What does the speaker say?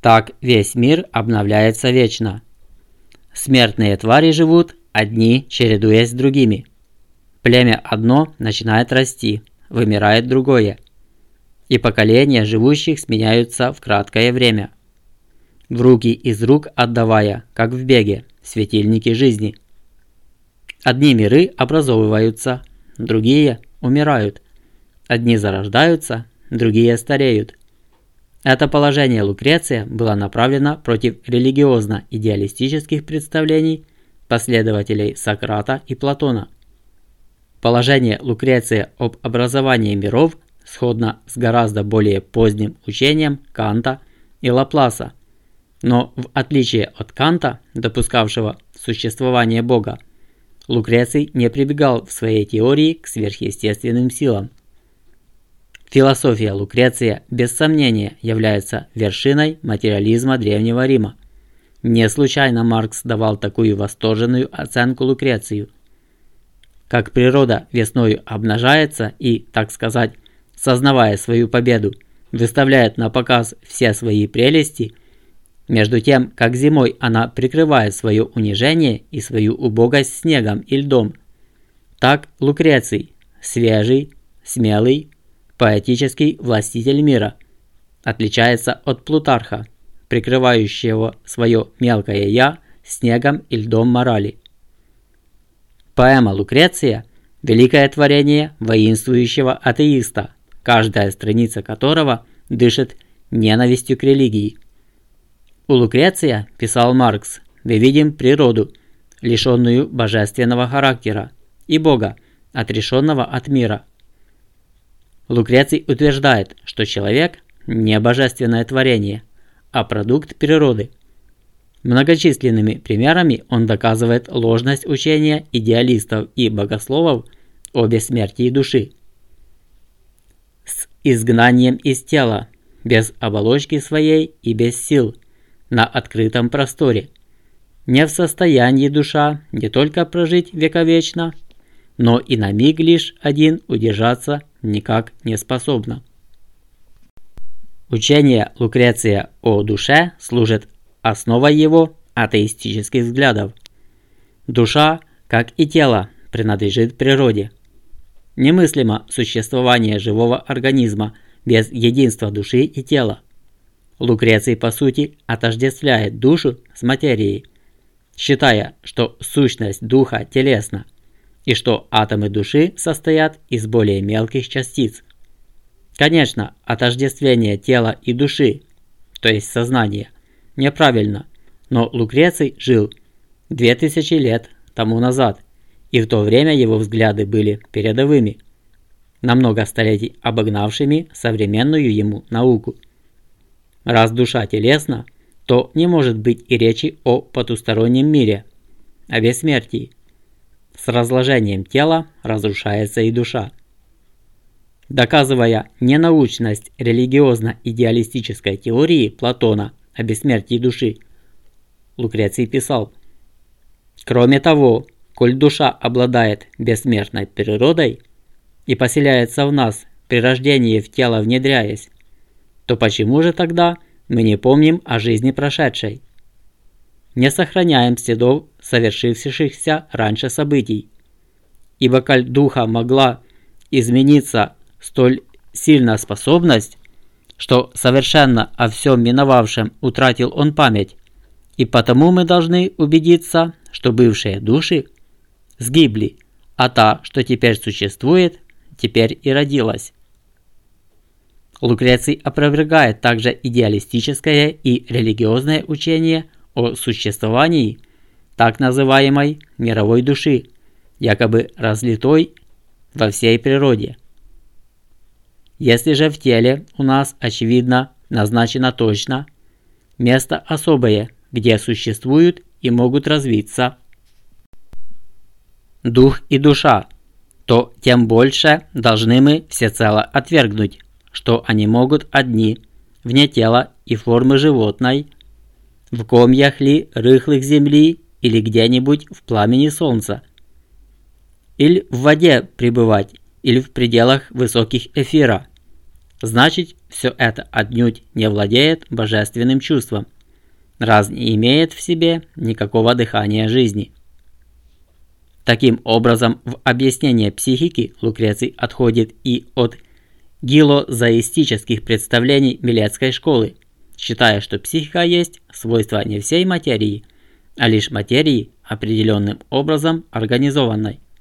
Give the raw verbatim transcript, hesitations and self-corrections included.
Так весь мир обновляется вечно. Смертные твари живут одни, чередуясь с другими. Племя одно начинает расти, вымирает другое. И поколения живущих сменяются в краткое время, в руки из рук отдавая, как в беге, светильники жизни. Одни миры образовываются, другие умирают. Одни зарождаются, другие стареют. Это положение Лукреция было направлено против религиозно-идеалистических представлений последователей Сократа и Платона. Положение Лукреция об образовании миров сходно с гораздо более поздним учением Канта и Лапласа, но в отличие от Канта, допускавшего существование Бога, Лукреций не прибегал в своей теории к сверхъестественным силам. Философия Лукреция без сомнения является вершиной материализма Древнего Рима. Не случайно Маркс давал такую восторженную оценку Лукрецию. Как природа весною обнажается и, так сказать, сознавая свою победу, выставляет на показ все свои прелести, между тем, как зимой она прикрывает свое унижение и свою убогость снегом и льдом, так Лукреций, свежий, смелый, поэтический властитель мира, отличается от Плутарха, прикрывающего свое мелкое «я» снегом и льдом морали. Поэма Лукреция – великое творение воинствующего атеиста, каждая страница которого дышит ненавистью к религии. У Лукреция, писал Маркс, мы видим природу, лишенную божественного характера, и Бога, отрешенного от мира. Лукреций утверждает, что человек не божественное творение, а продукт природы. Многочисленными примерами он доказывает ложность учения идеалистов и богословов о бессмертии души. С изгнанием из тела, без оболочки своей и без сил, на открытом просторе. Не в состоянии душа не только прожить вековечно, но и на миг лишь один удержаться никак не способна. Учение Лукреция о душе служит основой его атеистических взглядов. Душа, как и тело, принадлежит природе. Немыслимо существование живого организма без единства души и тела. Лукреций, по сути, отождествляет душу с материей, считая, что сущность духа телесна, и что атомы души состоят из более мелких частиц. Конечно, отождествление тела и души, то есть сознания, неправильно, но Лукреций жил две тысячи лет тому назад, и в то время его взгляды были передовыми, на много столетий обогнавшими современную ему науку. Раз душа телесна, то не может быть и речи о потустороннем мире, о бессмертии. С разложением тела разрушается и душа. Доказывая ненаучность религиозно-идеалистической теории Платона о бессмертии души, Лукреций писал: «Кроме того, коль душа обладает бессмертной природой и поселяется в нас при рождении в тело внедряясь, то почему же тогда мы не помним о жизни прошедшей? Не сохраняем следов совершившихся раньше событий. Ибо коль духа могла измениться столь сильна способность, что совершенно о всем миновавшем утратил он память, и потому мы должны убедиться, что бывшие души сгибли, а та, что теперь существует, теперь и родилась». Лукреций опровергает также идеалистическое и религиозное учение о существовании так называемой мировой души, якобы разлитой во всей природе. Если же в теле у нас, очевидно, назначено точно место особое, где существуют и могут развиться дух и душа, то тем больше должны мы всецело отвергнуть, что они могут одни, вне тела и формы животной, в комьях ли рыхлых земли или где-нибудь в пламени солнца, или в воде пребывать, или в пределах высоких эфира, значит, все это отнюдь не владеет божественным чувством, раз не имеет в себе никакого дыхания жизни. Таким образом, в объяснение психики Лукреций отходит и от гилозоистических представлений Милетской школы, считая, что психика есть свойство не всей материи, а лишь материи, определенным образом организованной.